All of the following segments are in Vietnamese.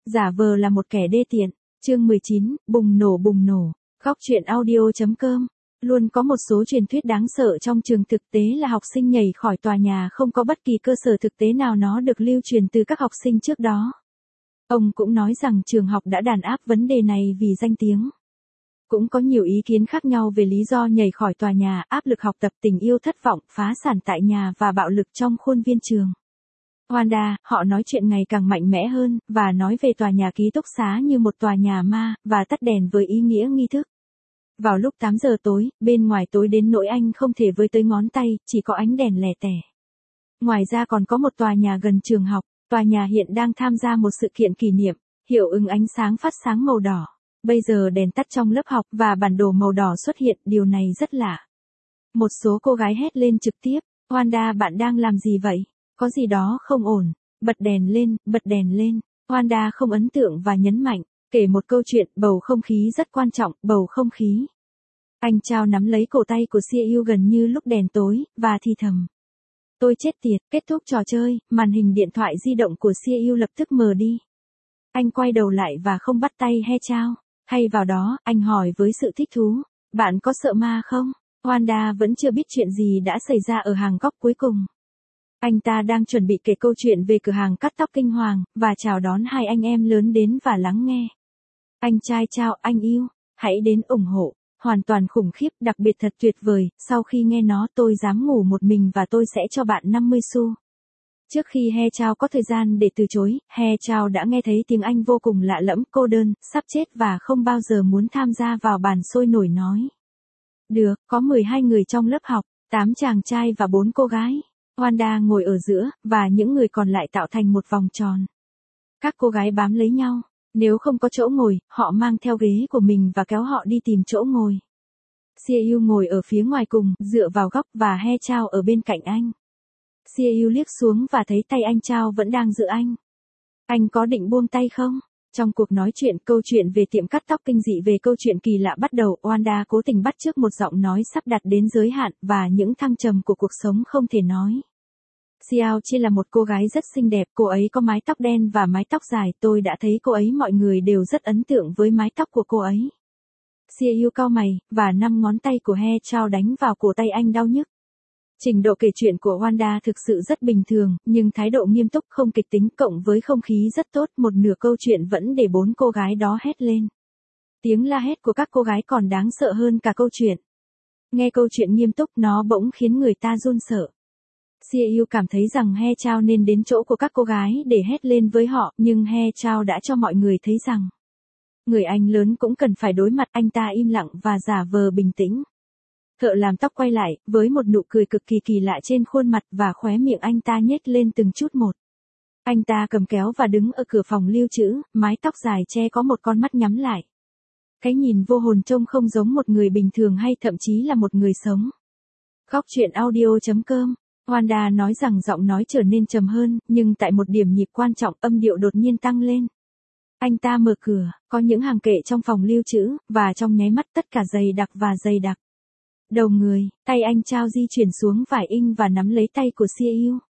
Giả vờ là một kẻ đê tiện. Chương 19, bùng nổ bùng nổ. Góc truyện audio.com. Luôn có một số truyền thuyết đáng sợ trong trường thực tế là học sinh nhảy khỏi tòa nhà không có bất kỳ cơ sở thực tế nào, nó được lưu truyền từ các học sinh trước đó. Ông cũng nói rằng trường học đã đàn áp vấn đề này vì danh tiếng. Cũng có nhiều ý kiến khác nhau về lý do nhảy khỏi tòa nhà, áp lực học tập, tình yêu thất vọng, phá sản tại nhà và bạo lực trong khuôn viên trường. Wanda, họ nói chuyện ngày càng mạnh mẽ hơn, và nói về tòa nhà ký túc xá như một tòa nhà ma, và tắt đèn với ý nghĩa nghi thức. Vào lúc 8 giờ tối, bên ngoài tối đến nỗi anh không thể với tới ngón tay, chỉ có ánh đèn lẻ tẻ. Ngoài ra còn có một tòa nhà gần trường học, tòa nhà hiện đang tham gia một sự kiện kỷ niệm, hiệu ứng ánh sáng phát sáng màu đỏ. Bây giờ đèn tắt trong lớp học và bản đồ màu đỏ xuất hiện, điều này rất lạ. Một số cô gái hét lên trực tiếp, Wanda, bạn đang làm gì vậy? Có gì đó không ổn. Bật đèn lên, bật đèn lên. Wanda không ấn tượng và nhấn mạnh, kể một câu chuyện, bầu không khí rất quan trọng, bầu không khí. Anh Chao nắm lấy cổ tay của Siêu gần như lúc đèn tối, và thì thầm. Tôi chết tiệt, kết thúc trò chơi, màn hình điện thoại di động của Siêu lập tức mờ đi. Anh quay đầu lại và không bắt tay He Chao. Hay vào đó, anh hỏi với sự thích thú, bạn có sợ ma không? Wanda vẫn chưa biết chuyện gì đã xảy ra ở hàng góc cuối cùng. Anh ta đang chuẩn bị kể câu chuyện về cửa hàng cắt tóc kinh hoàng, và chào đón hai anh em lớn đến và lắng nghe. Anh trai Chao, anh yêu, hãy đến ủng hộ. Hoàn toàn khủng khiếp, đặc biệt thật tuyệt vời, sau khi nghe nó tôi dám ngủ một mình và tôi sẽ cho bạn 50 xu. Trước khi He Chao có thời gian để từ chối, He Chao đã nghe thấy tiếng Anh vô cùng lạ lẫm, cô đơn, sắp chết và không bao giờ muốn tham gia vào bàn sôi nổi nói. Được, có 12 người trong lớp học, 8 chàng trai và 4 cô gái. Wanda ngồi ở giữa, và những người còn lại tạo thành một vòng tròn. Các cô gái bám lấy nhau. Nếu không có chỗ ngồi, họ mang theo ghế của mình và kéo họ đi tìm chỗ ngồi. Siêu ngồi ở phía ngoài cùng, dựa vào góc và He Chao ở bên cạnh anh. Siêu liếc xuống và thấy tay anh Chao vẫn đang giữ anh. Anh có định buông tay không? Trong cuộc nói chuyện, câu chuyện về tiệm cắt tóc kinh dị về câu chuyện kỳ lạ bắt đầu. Wanda cố tình bắt chước một giọng nói sắp đạt đến giới hạn và những thăng trầm của cuộc sống không thể nói. Xiao Chi là một cô gái rất xinh đẹp, cô ấy có mái tóc đen và mái tóc dài, tôi đã thấy cô ấy, mọi người đều rất ấn tượng với mái tóc của cô ấy. Siêu cau mày, và 5 ngón tay của He Chao đánh vào cổ tay anh đau nhức. Trình độ kể chuyện của Wanda thực sự rất bình thường, nhưng thái độ nghiêm túc không kịch tính cộng với không khí rất tốt, một nửa câu chuyện vẫn để 4 cô gái đó hét lên. Tiếng la hét của các cô gái còn đáng sợ hơn cả câu chuyện. Nghe câu chuyện nghiêm túc nó bỗng khiến người ta run sợ. Siêu cảm thấy rằng He Chao nên đến chỗ của các cô gái để hét lên với họ, nhưng He Chao đã cho mọi người thấy rằng người anh lớn cũng cần phải đối mặt. Anh ta im lặng và giả vờ bình tĩnh. Thợ làm tóc quay lại, với một nụ cười cực kỳ kỳ lạ trên khuôn mặt và khóe miệng anh ta nhếch lên từng chút một. Anh ta cầm kéo và đứng ở cửa phòng lưu trữ, mái tóc dài che có một con mắt nhắm lại. Cái nhìn vô hồn trông không giống một người bình thường hay thậm chí là một người sống. Góc truyện audio.com. Wanda nói rằng giọng nói trở nên trầm hơn, nhưng tại một điểm nhịp quan trọng, âm điệu đột nhiên tăng lên. Anh ta mở cửa, có những hàng kệ trong phòng lưu trữ, và trong nháy mắt tất cả dày đặc và dày đặc. Đầu người, tay anh Chao di chuyển xuống vải inh và nắm lấy tay của Siêu.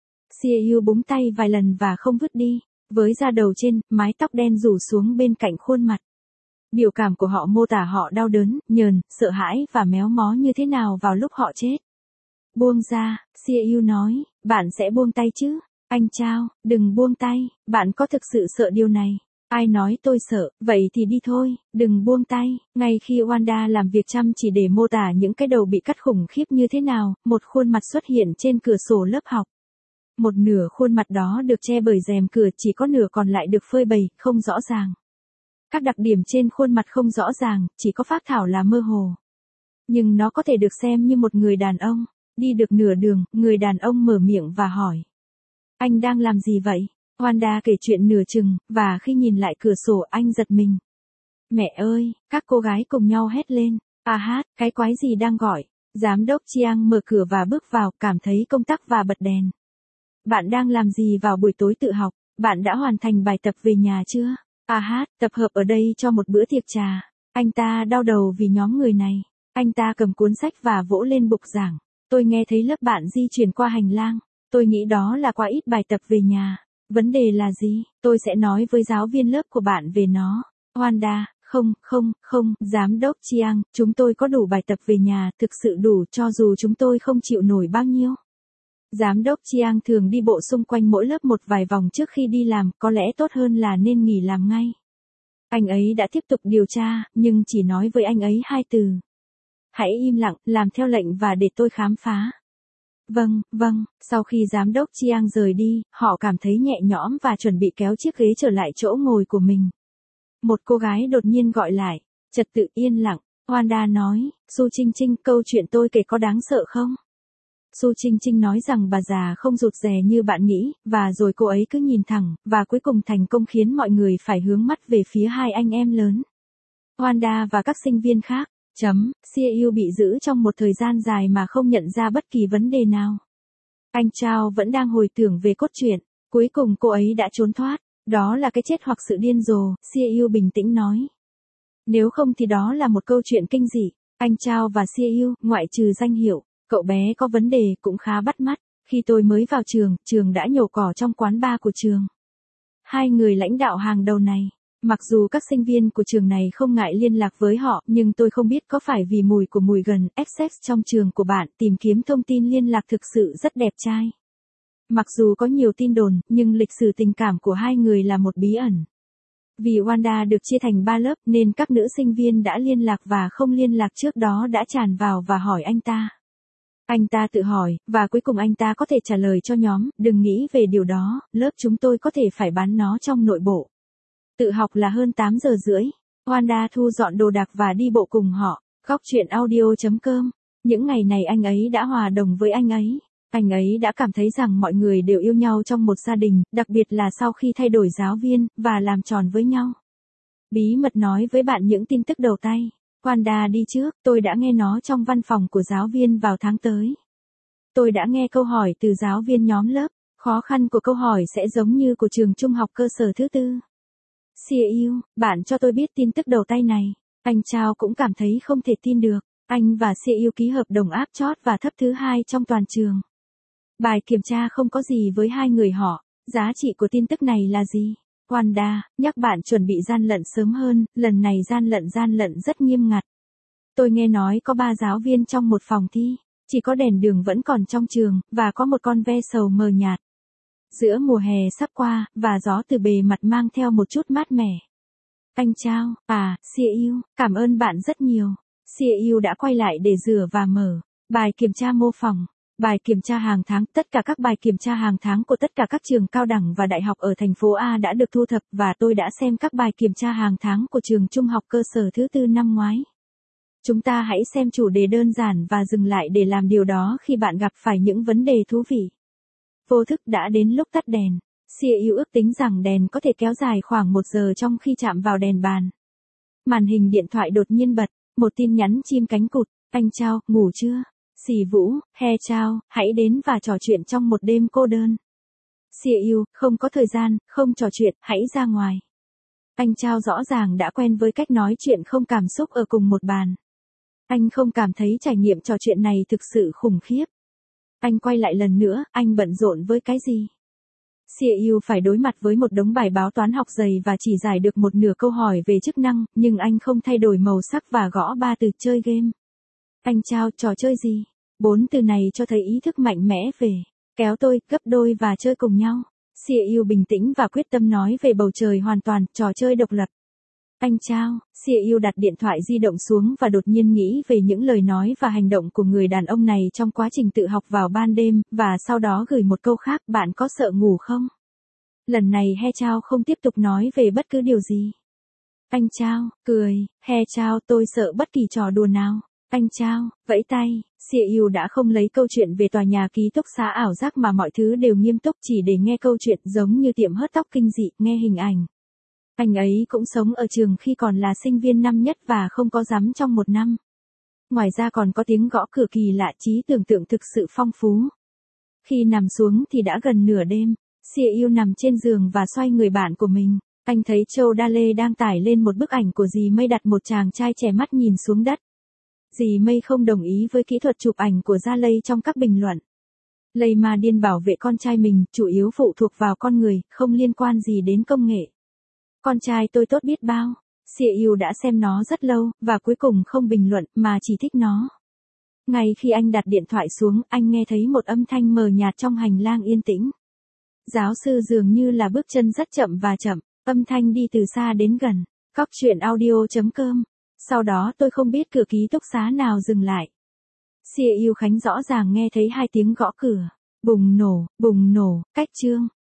Siêu búng tay vài lần và không vứt đi, với da đầu trên, mái tóc đen rủ xuống bên cạnh khuôn mặt. Biểu cảm của họ mô tả họ đau đớn, nhờn, sợ hãi và méo mó như thế nào vào lúc họ chết. Buông ra, Siêu nói, bạn sẽ buông tay chứ? Anh Chao, đừng buông tay, bạn có thực sự sợ điều này? Ai nói tôi sợ, vậy thì đi thôi, đừng buông tay. Ngay khi Wanda làm việc chăm chỉ để mô tả những cái đầu bị cắt khủng khiếp như thế nào, một khuôn mặt xuất hiện trên cửa sổ lớp học. Một nửa khuôn mặt đó được che bởi rèm cửa, chỉ có nửa còn lại được phơi bày, không rõ ràng. Các đặc điểm trên khuôn mặt không rõ ràng, chỉ có phác thảo là mơ hồ. Nhưng nó có thể được xem như một người đàn ông. Đi được nửa đường, người đàn ông mở miệng và hỏi. Anh đang làm gì vậy? Wanda kể chuyện nửa chừng, và khi nhìn lại cửa sổ anh giật mình. Mẹ ơi, các cô gái cùng nhau hét lên. À hát, cái quái gì đang gọi? Giám đốc Chiang mở cửa và bước vào, cảm thấy công tắc và bật đèn. Bạn đang làm gì vào buổi tối tự học? Bạn đã hoàn thành bài tập về nhà chưa? À hát, tập hợp ở đây cho một bữa tiệc trà. Anh ta đau đầu vì nhóm người này. Anh ta cầm cuốn sách và vỗ lên bục giảng. Tôi nghe thấy lớp bạn di chuyển qua hành lang. Tôi nghĩ đó là quá ít bài tập về nhà. Vấn đề là gì? Tôi sẽ nói với giáo viên lớp của bạn về nó. Wanda, không, giám đốc Chiang, chúng tôi có đủ bài tập về nhà, thực sự đủ cho dù chúng tôi không chịu nổi bao nhiêu. Giám đốc Chiang thường đi bộ xung quanh mỗi lớp một vài vòng trước khi đi làm, có lẽ tốt hơn là nên nghỉ làm ngay. Anh ấy đã tiếp tục điều tra, nhưng chỉ nói với anh ấy 2 từ. Hãy im lặng, làm theo lệnh và để tôi khám phá. Vâng, sau khi giám đốc Chiang rời đi, họ cảm thấy nhẹ nhõm và chuẩn bị kéo chiếc ghế trở lại chỗ ngồi của mình. Một cô gái đột nhiên gọi lại, trật tự yên lặng, Wanda nói, Su Trinh Trinh, câu chuyện tôi kể có đáng sợ không? Su Trinh Trinh nói rằng bà già không rụt rè như bạn nghĩ, và rồi cô ấy cứ nhìn thẳng, và cuối cùng thành công khiến mọi người phải hướng mắt về phía hai anh em lớn. Wanda và các sinh viên khác. Siêu bị giữ trong một thời gian dài mà không nhận ra bất kỳ vấn đề nào. Anh Chao vẫn đang hồi tưởng về cốt truyện, cuối cùng cô ấy đã trốn thoát, đó là cái chết hoặc sự điên rồ, Siêu bình tĩnh nói. Nếu không thì đó là một câu chuyện kinh dị, anh Chao và Siêu, ngoại trừ danh hiệu, cậu bé có vấn đề cũng khá bắt mắt, khi tôi mới vào trường đã nhổ cỏ trong quán bar của trường. Hai người lãnh đạo hàng đầu này. Mặc dù các sinh viên của trường này không ngại liên lạc với họ, nhưng tôi không biết có phải vì mùi của mùi gần Essex trong trường của bạn tìm kiếm thông tin liên lạc thực sự rất đẹp trai. Mặc dù có nhiều tin đồn, nhưng lịch sử tình cảm của hai người là một bí ẩn. Vì Wanda được chia thành 3 lớp nên các nữ sinh viên đã liên lạc và không liên lạc trước đó đã tràn vào và hỏi anh ta. Anh ta tự hỏi, và cuối cùng anh ta có thể trả lời cho nhóm, đừng nghĩ về điều đó, lớp chúng tôi có thể phải bán nó trong nội bộ. Tự học là hơn 8 giờ rưỡi. Wanda thu dọn đồ đạc và đi bộ cùng họ. Góc chuyện audio.com. Những ngày này anh ấy đã hòa đồng với anh ấy. Anh ấy đã cảm thấy rằng mọi người đều yêu nhau trong một gia đình, đặc biệt là sau khi thay đổi giáo viên, và làm tròn với nhau. Bí mật nói với bạn những tin tức đầu tay. Wanda đi trước, tôi đã nghe nó trong văn phòng của giáo viên vào tháng tới. Tôi đã nghe câu hỏi từ giáo viên nhóm lớp. Khó khăn của câu hỏi sẽ giống như của trường trung học cơ sở thứ 4. Siêu, bạn cho tôi biết tin tức đầu tay này. Anh Chao cũng cảm thấy không thể tin được. Anh và Siêu ký hợp đồng áp chót và thấp thứ 2 trong toàn trường. Bài kiểm tra không có gì với hai người họ. Giá trị của tin tức này là gì? Wanda, nhắc bạn chuẩn bị gian lận sớm hơn, lần này gian lận rất nghiêm ngặt. Tôi nghe nói có 3 giáo viên trong một phòng thi. Chỉ có đèn đường vẫn còn trong trường, và có một con ve sầu mờ nhạt. Giữa mùa hè sắp qua, và gió từ bề mặt mang theo một chút mát mẻ. Anh Chao, Siêu, cảm ơn bạn rất nhiều. Siêu đã quay lại để rửa và mở. Bài kiểm tra mô phỏng. Bài kiểm tra hàng tháng. Tất cả các bài kiểm tra hàng tháng của tất cả các trường cao đẳng và đại học ở thành phố A đã được thu thập và tôi đã xem các bài kiểm tra hàng tháng của trường trung học cơ sở thứ 4 năm ngoái. Chúng ta hãy xem chủ đề đơn giản và dừng lại để làm điều đó khi bạn gặp phải những vấn đề thú vị. Vô thức đã đến lúc tắt đèn. Siêu ước tính rằng đèn có thể kéo dài khoảng 1 giờ trong khi chạm vào đèn bàn. Màn hình điện thoại đột nhiên bật, một tin nhắn chim cánh cụt, anh Chao, ngủ chưa? Xì Vũ, he Chao, hãy đến và trò chuyện trong một đêm cô đơn. Siêu, không có thời gian, không trò chuyện, hãy ra ngoài. Anh Chao rõ ràng đã quen với cách nói chuyện không cảm xúc ở cùng một bàn. Anh không cảm thấy trải nghiệm trò chuyện này thực sự khủng khiếp. Anh quay lại lần nữa, anh bận rộn với cái gì? Siêu phải đối mặt với một đống bài báo toán học dày và chỉ giải được một nửa câu hỏi về chức năng, nhưng anh không thay đổi màu sắc và gõ 3 từ chơi game. Anh Chao, trò chơi gì? 4 từ này cho thấy ý thức mạnh mẽ về kéo tôi, gấp đôi và chơi cùng nhau. Siêu bình tĩnh và quyết tâm nói về bầu trời hoàn toàn, trò chơi độc lập. Anh Chao, Siêu đặt điện thoại di động xuống và đột nhiên nghĩ về những lời nói và hành động của người đàn ông này trong quá trình tự học vào ban đêm, và sau đó gửi một câu khác, bạn có sợ ngủ không? Lần này He Chao không tiếp tục nói về bất cứ điều gì. Anh Chao, cười, He Chao, tôi sợ bất kỳ trò đùa nào. Anh Chao, vẫy tay, Siêu đã không lấy câu chuyện về tòa nhà ký túc xá ảo giác mà mọi thứ đều nghiêm túc chỉ để nghe câu chuyện giống như tiệm hớt tóc kinh dị, nghe hình ảnh. Anh ấy cũng sống ở trường khi còn là sinh viên năm nhất và không có dám trong 1 năm. Ngoài ra còn có tiếng gõ cửa kỳ lạ, trí tưởng tượng thực sự phong phú. Khi nằm xuống thì đã gần nửa đêm, Siêu nằm trên giường và xoay người bạn của mình. Anh thấy Châu Đa Lê đang tải lên một bức ảnh của dì Mây đặt một chàng trai trẻ mắt nhìn xuống đất. Dì Mây không đồng ý với kỹ thuật chụp ảnh của Gia Lây trong các bình luận. Lây ma điên bảo vệ con trai mình, chủ yếu phụ thuộc vào con người, không liên quan gì đến công nghệ. Con trai tôi tốt biết bao. Xia Yu đã xem nó rất lâu, và cuối cùng không bình luận, mà chỉ thích nó. Ngay khi anh đặt điện thoại xuống, anh nghe thấy một âm thanh mờ nhạt trong hành lang yên tĩnh. Giáo sư dường như là bước chân rất chậm và chậm, âm thanh đi từ xa đến gần. Cóc truyện audio.com. Sau đó tôi không biết cửa ký túc xá nào dừng lại. Xia Yu Khánh rõ ràng nghe thấy 2 tiếng gõ cửa. Bùng nổ, cách chương.